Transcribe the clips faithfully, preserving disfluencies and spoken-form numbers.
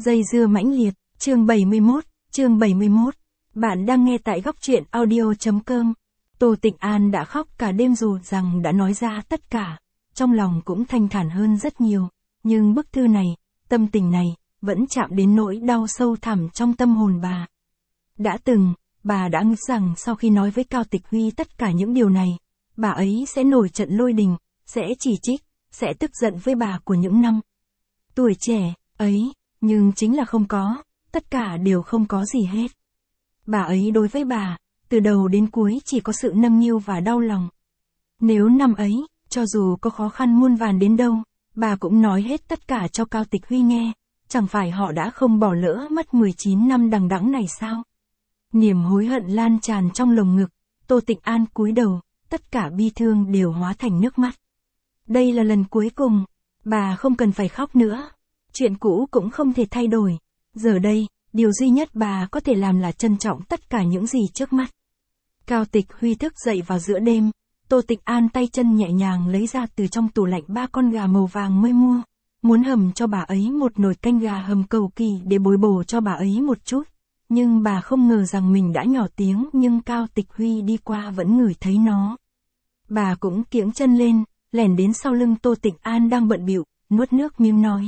Dây dưa mãnh liệt, chương bảy mươi mốt, chương bảy mươi mốt. Bạn đang nghe tại góc truyện audio chấm com. Tô Tịnh An đã khóc cả đêm dù rằng đã nói ra tất cả, trong lòng cũng thanh thản hơn rất nhiều, nhưng bức thư này, tâm tình này, vẫn chạm đến nỗi đau sâu thẳm trong tâm hồn bà. Đã từng, bà đã nghĩ rằng sau khi nói với Cao Tịch Huy tất cả những điều này, bà ấy sẽ nổi trận lôi đình, sẽ chỉ trích, sẽ tức giận với bà của những năm tuổi trẻ ấy, nhưng chính là không có, tất cả đều không có gì hết. Bà ấy đối với bà, từ đầu đến cuối chỉ có sự nâng niu và đau lòng. Nếu năm ấy, cho dù có khó khăn muôn vàn đến đâu, bà cũng nói hết tất cả cho Cao Tịch Huy nghe, chẳng phải họ đã không bỏ lỡ mất mười chín năm đằng đẵng này sao? Niềm hối hận lan tràn trong lồng ngực, Tô Tịnh An cúi đầu, tất cả bi thương đều hóa thành nước mắt. Đây là lần cuối cùng, bà không cần phải khóc nữa. Chuyện cũ cũng không thể thay đổi. Giờ đây, điều duy nhất bà có thể làm là trân trọng tất cả những gì trước mắt. Cao Tịch Huy thức dậy vào giữa đêm, Tô Tịnh An tay chân nhẹ nhàng lấy ra từ trong tủ lạnh ba con gà màu vàng mới mua, muốn hầm cho bà ấy một nồi canh gà hầm cầu kỳ để bồi bổ cho bà ấy một chút. Nhưng bà không ngờ rằng mình đã nhỏ tiếng nhưng Cao Tịch Huy đi qua vẫn ngửi thấy nó. Bà cũng kiễng chân lên, lẻn đến sau lưng Tô Tịnh An đang bận bịu, nuốt nước miếng nói.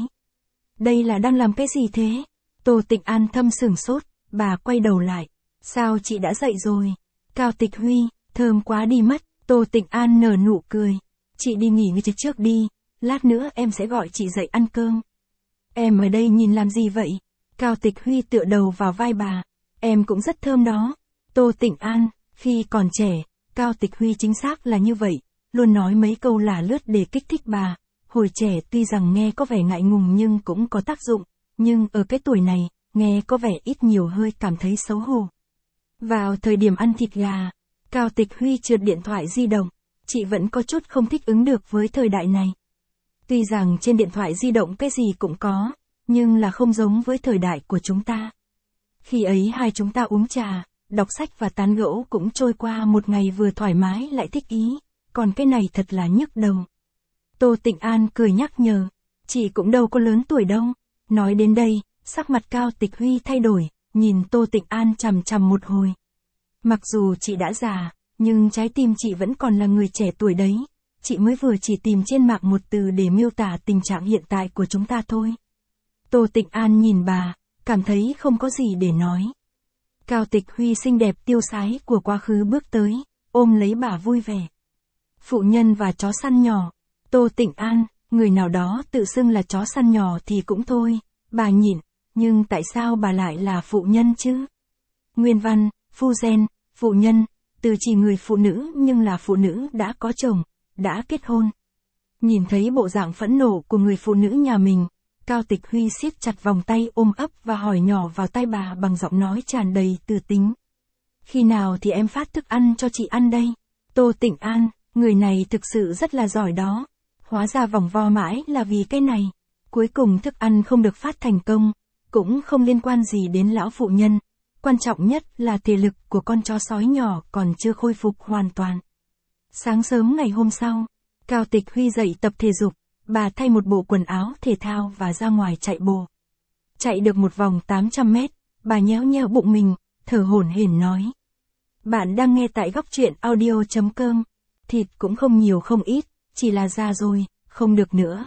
Đây là đang làm cái gì thế? Tô Tịnh An thâm sửng sốt, bà quay đầu lại. Sao chị đã dậy rồi? Cao Tịch Huy, thơm quá đi mất. Tô Tịnh An nở nụ cười. Chị đi nghỉ ngơi trước đi, lát nữa em sẽ gọi chị dậy ăn cơm. Em ở đây nhìn làm gì vậy? Cao Tịch Huy tựa đầu vào vai bà. Em cũng rất thơm đó. Tô Tịnh An, khi còn trẻ, Cao Tịch Huy chính xác là như vậy, luôn nói mấy câu lả lướt để kích thích bà. Hồi trẻ tuy rằng nghe có vẻ ngại ngùng nhưng cũng có tác dụng, nhưng ở cái tuổi này, nghe có vẻ ít nhiều hơi cảm thấy xấu hổ. Vào thời điểm ăn thịt gà, Cao Tịch Huy trượt điện thoại di động, chị vẫn có chút không thích ứng được với thời đại này. Tuy rằng trên điện thoại di động cái gì cũng có, nhưng là không giống với thời đại của chúng ta. Khi ấy hai chúng ta uống trà, đọc sách và tán gẫu cũng trôi qua một ngày vừa thoải mái lại thích ý, còn cái này thật là nhức đầu. Tô Tịnh An cười nhắc nhở, chị cũng đâu có lớn tuổi đâu. Nói đến đây, sắc mặt Cao Tịch Huy thay đổi, nhìn Tô Tịnh An chằm chằm một hồi. Mặc dù chị đã già, nhưng trái tim chị vẫn còn là người trẻ tuổi đấy. Chị mới vừa chỉ tìm trên mạng một từ để miêu tả tình trạng hiện tại của chúng ta thôi. Tô Tịnh An nhìn bà, cảm thấy không có gì để nói. Cao Tịch Huy xinh đẹp tiêu sái của quá khứ bước tới, ôm lấy bà vui vẻ. Phụ nhân và chó săn nhỏ. Tô Tịnh An, người nào đó tự xưng là chó săn nhỏ thì cũng thôi, bà nhịn, nhưng tại sao bà lại là phụ nhân chứ? Nguyên văn, phu gen, phụ nhân, từ chỉ người phụ nữ nhưng là phụ nữ đã có chồng, đã kết hôn. Nhìn thấy bộ dạng phẫn nộ của người phụ nữ nhà mình, Cao Tịch Huy siết chặt vòng tay ôm ấp và hỏi nhỏ vào tai bà bằng giọng nói tràn đầy từ tính. Khi nào thì em phát thức ăn cho chị ăn đây? Tô Tịnh An, người này thực sự rất là giỏi đó. Hóa ra vòng vo mãi là vì cái này. Cuối cùng thức ăn không được phát thành công, cũng không liên quan gì đến lão phụ nhân. Quan trọng nhất là thể lực của con chó sói nhỏ còn chưa khôi phục hoàn toàn. Sáng sớm ngày hôm sau, Cao Tịch Huy dậy tập thể dục, bà thay một bộ quần áo thể thao và ra ngoài chạy bộ. Chạy được một vòng tám trăm mét, bà nhéo nhéo bụng mình, thở hổn hển nói. Bạn đang nghe tại góc truyện audio chấm com. Thịt cũng không nhiều không ít, chỉ là già rồi, không được nữa.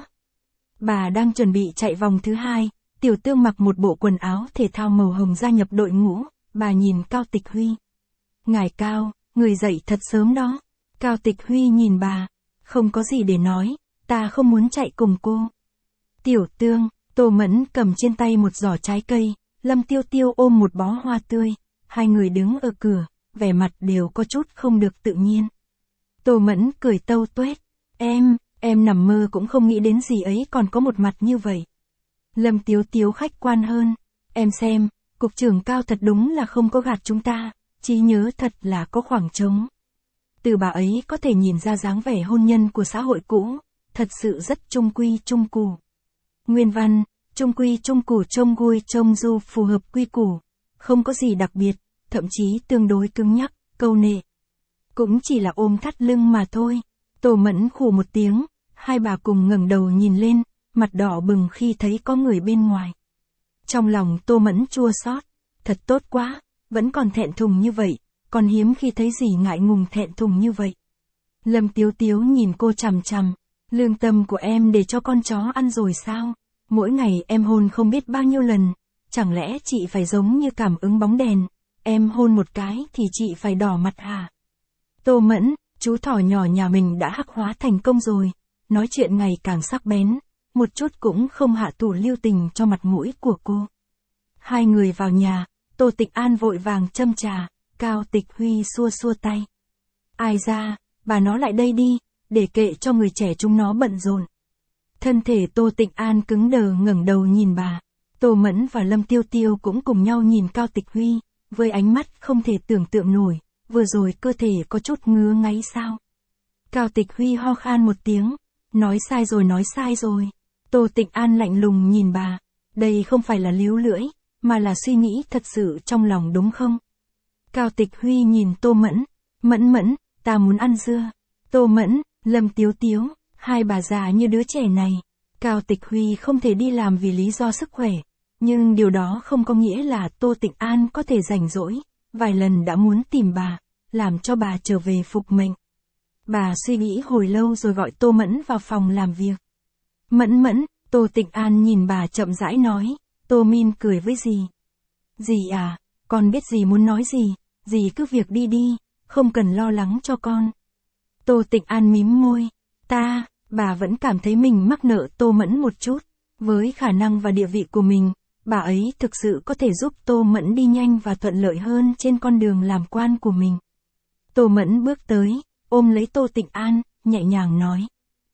Bà đang chuẩn bị chạy vòng thứ hai, Tiểu Tương mặc một bộ quần áo thể thao màu hồng gia nhập đội ngũ, bà nhìn Cao Tịch Huy. Ngài Cao, người dậy thật sớm đó. Cao Tịch Huy nhìn bà, không có gì để nói, ta không muốn chạy cùng cô. Tiểu Tương, Tô Mẫn cầm trên tay một giỏ trái cây, Lâm Tiêu Tiêu ôm một bó hoa tươi, hai người đứng ở cửa, vẻ mặt đều có chút không được tự nhiên. Tô Mẫn cười tâu tuét, em, em nằm mơ cũng không nghĩ đến gì ấy còn có một mặt như vậy. Lâm Tiếu Tiếu khách quan hơn, em xem, cục trưởng Cao thật đúng là không có gạt chúng ta, trí nhớ thật là có khoảng trống. Từ bà ấy có thể nhìn ra dáng vẻ hôn nhân của xã hội cũ, thật sự rất trung quy trung củ. Nguyên văn, trung quy trung củ trông vui trông du phù hợp quy củ, không có gì đặc biệt, thậm chí tương đối cứng nhắc, câu nệ. Cũng chỉ là ôm thắt lưng mà thôi. Tô Mẫn khù một tiếng, hai bà cùng ngẩng đầu nhìn lên, mặt đỏ bừng khi thấy có người bên ngoài. Trong lòng Tô Mẫn chua xót, thật tốt quá, vẫn còn thẹn thùng như vậy, còn hiếm khi thấy gì ngại ngùng thẹn thùng như vậy. Lâm Tiếu Tiếu nhìn cô chằm chằm, lương tâm của em để cho con chó ăn rồi sao? Mỗi ngày em hôn không biết bao nhiêu lần, chẳng lẽ chị phải giống như cảm ứng bóng đèn, em hôn một cái thì chị phải đỏ mặt hả? Tô Mẫn, chú thỏ nhỏ nhà mình đã hắc hóa thành công rồi, nói chuyện ngày càng sắc bén, một chút cũng không hạ thủ lưu tình cho mặt mũi của cô. Hai người vào nhà, Tô Tịch An vội vàng châm trà, Cao Tịch Huy xua xua tay. Ai ra, bà nó lại đây đi, để kệ cho người trẻ chúng nó bận rộn. Thân thể Tô Tịch An cứng đờ ngẩng đầu nhìn bà. Tô Mẫn và Lâm Tiêu Tiêu cũng cùng nhau nhìn Cao Tịch Huy, với ánh mắt không thể tưởng tượng nổi, vừa rồi cơ thể có chút ngứa ngáy sao. Cao Tịch Huy ho khan một tiếng, nói sai rồi nói sai rồi. Tô Tịch An lạnh lùng nhìn bà, đây không phải là líu lưỡi, mà là suy nghĩ thật sự trong lòng đúng không? Cao Tịch Huy nhìn Tô Mẫn, Mẫn Mẫn, ta muốn ăn dưa. Tô Mẫn, Lâm Tiếu Tiếu, hai bà già như đứa trẻ này. Cao Tịch Huy không thể đi làm vì lý do sức khỏe, nhưng điều đó không có nghĩa là Tô Tịch An có thể rảnh rỗi, vài lần đã muốn tìm bà, làm cho bà trở về phục mệnh. Bà suy nghĩ hồi lâu rồi gọi Tô Mẫn vào phòng làm việc. Mẫn Mẫn, Tô Tịch An nhìn bà chậm rãi nói, Tô Min cười với dì. Dì à, con biết dì muốn nói gì, dì cứ việc đi đi, không cần lo lắng cho con. Tô Tịch An mím môi, ta, bà vẫn cảm thấy mình mắc nợ Tô Mẫn một chút, với khả năng và địa vị của mình, bà ấy thực sự có thể giúp Tô Mẫn đi nhanh và thuận lợi hơn trên con đường làm quan của mình. Tô Mẫn bước tới, ôm lấy Tô Tịch An, nhẹ nhàng nói.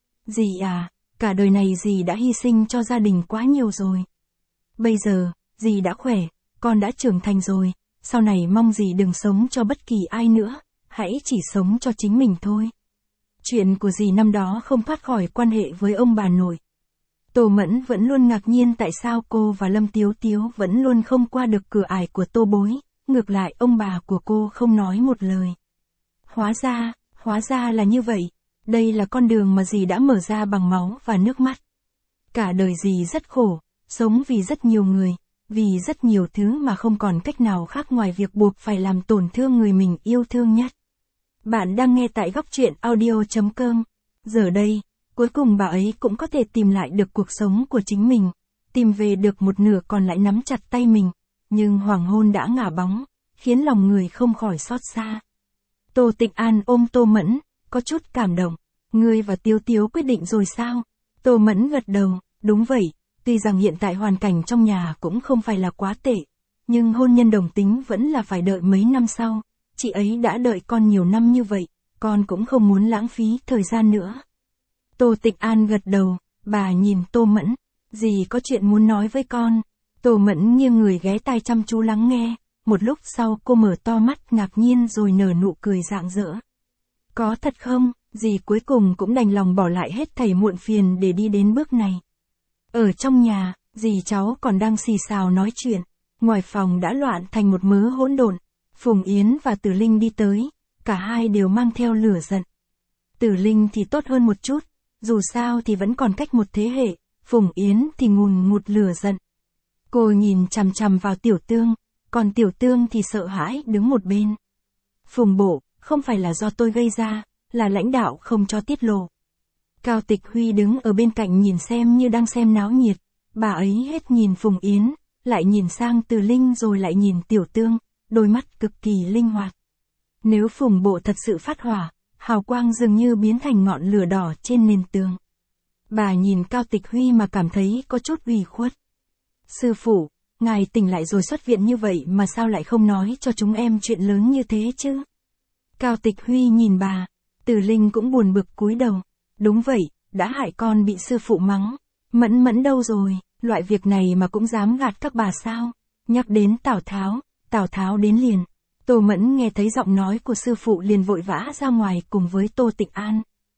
Dì à, cả đời này dì đã hy sinh cho gia đình quá nhiều rồi. Bây giờ, dì đã khỏe, con đã trưởng thành rồi, sau này mong dì đừng sống cho bất kỳ ai nữa, hãy chỉ sống cho chính mình thôi. Chuyện của dì năm đó không thoát khỏi quan hệ với ông bà nội. Tô Mẫn vẫn luôn ngạc nhiên tại sao cô và Lâm Tiếu Tiếu vẫn luôn không qua được cửa ải của Tô Bối, ngược lại ông bà của cô không nói một lời. Hóa ra, hóa ra là như vậy, đây là con đường mà dì đã mở ra bằng máu và nước mắt. Cả đời dì rất khổ, sống vì rất nhiều người, vì rất nhiều thứ mà không còn cách nào khác ngoài việc buộc phải làm tổn thương người mình yêu thương nhất. Bạn đang nghe tại góc truyện audio chấm com. Giờ đây, cuối cùng bà ấy cũng có thể tìm lại được cuộc sống của chính mình, tìm về được một nửa còn lại nắm chặt tay mình, nhưng hoàng hôn đã ngả bóng, khiến lòng người không khỏi xót xa. Tô Tịch An ôm Tô Mẫn, có chút cảm động, ngươi và Tiếu Tiếu quyết định rồi sao? Tô Mẫn gật đầu, đúng vậy, tuy rằng hiện tại hoàn cảnh trong nhà cũng không phải là quá tệ, nhưng hôn nhân đồng tính vẫn là phải đợi mấy năm sau. Chị ấy đã đợi con nhiều năm như vậy, con cũng không muốn lãng phí thời gian nữa. Tô Tịch An gật đầu, bà nhìn Tô Mẫn, dì có chuyện muốn nói với con. Tô Mẫn nghiêng người ghé tai chăm chú lắng nghe, một lúc sau cô mở to mắt ngạc nhiên rồi nở nụ cười rạng rỡ. Có thật không, dì cuối cùng cũng đành lòng bỏ lại hết thảy muộn phiền để đi đến bước này. Ở trong nhà, dì cháu còn đang xì xào nói chuyện, ngoài phòng đã loạn thành một mớ hỗn độn. Phùng Yến và Tử Linh đi tới, cả hai đều mang theo lửa giận. Tử Linh thì tốt hơn một chút, dù sao thì vẫn còn cách một thế hệ, Phùng Yến thì ngùn ngụt lửa giận. Cô nhìn chằm chằm vào Tiểu Tương, còn Tiểu Tương thì sợ hãi đứng một bên. Phùng Bộ, không phải là do tôi gây ra, là lãnh đạo không cho tiết lộ. Cao Tịch Huy đứng ở bên cạnh nhìn xem như đang xem náo nhiệt, bà ấy hết nhìn Phùng Yến, lại nhìn sang Tử Linh rồi lại nhìn Tiểu Tương. Đôi mắt cực kỳ linh hoạt. Nếu Phùng Bộ thật sự phát hỏa, hào quang dường như biến thành ngọn lửa đỏ trên nền tường. Bà nhìn Cao Tịch Huy mà cảm thấy có chút ủy khuất. Sư phụ, ngài tỉnh lại rồi xuất viện như vậy mà sao lại không nói cho chúng em chuyện lớn như thế chứ? Cao Tịch Huy nhìn bà, Tử Linh cũng buồn bực cúi đầu. Đúng vậy, đã hại con bị sư phụ mắng. Mẫn Mẫn đâu rồi, loại việc này mà cũng dám gạt các bà sao? Nhắc đến Tào Tháo. Tào Tháo đến liền. Tô Mẫn nghe thấy giọng nói của sư phụ liền vội vã ra ngoài cùng với Tô Tịch An.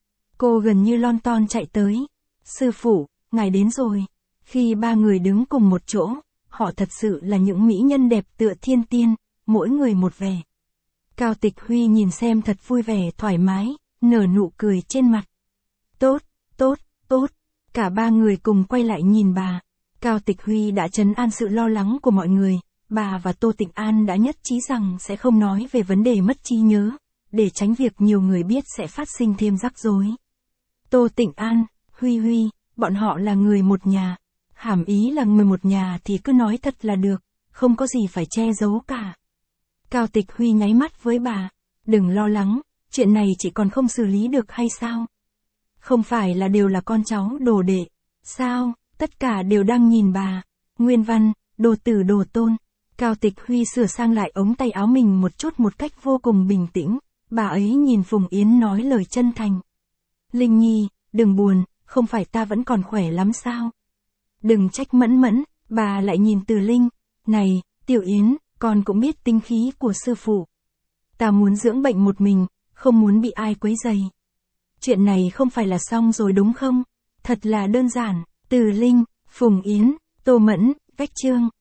Cô gần như lon ton chạy tới. Sư phụ, ngài đến rồi. Khi ba người đứng cùng một chỗ, họ thật sự là những mỹ nhân đẹp tựa thiên tiên, mỗi người một vẻ. Cao Tịch Huy nhìn xem thật vui vẻ thoải mái, nở nụ cười trên mặt. Tốt, tốt, tốt. Cả ba người cùng quay lại nhìn bà. Cao Tịch Huy đã trấn an sự lo lắng của mọi người, bà và Tô Tịnh An đã nhất trí rằng sẽ không nói về vấn đề mất trí nhớ, để tránh việc nhiều người biết sẽ phát sinh thêm rắc rối. Tô Tịnh An, Huy Huy, bọn họ là người một nhà. Hàm ý là người một nhà thì cứ nói thật là được, không có gì phải che giấu cả. Cao Tịch Huy nháy mắt với bà. Đừng lo lắng, chuyện này chị còn không xử lý được hay sao? Không phải là đều là con cháu đồ đệ. Sao, tất cả đều đang nhìn bà. Nguyên văn, đồ tử đồ tôn. Cao Tịch Huy sửa sang lại ống tay áo mình một chút một cách vô cùng bình tĩnh. Bà ấy nhìn Phùng Yến nói lời chân thành. Linh Nhi, đừng buồn, không phải ta vẫn còn khỏe lắm sao? Đừng trách Mẫn Mẫn, bà lại nhìn Từ Linh. Này, Tiểu Yến, con cũng biết tính khí của sư phụ. Ta muốn dưỡng bệnh một mình, không muốn bị ai quấy rầy. Chuyện này không phải là xong rồi đúng không? Thật là đơn giản. Từ Linh, Phùng Yến, Tô Mẫn, Vách Chương.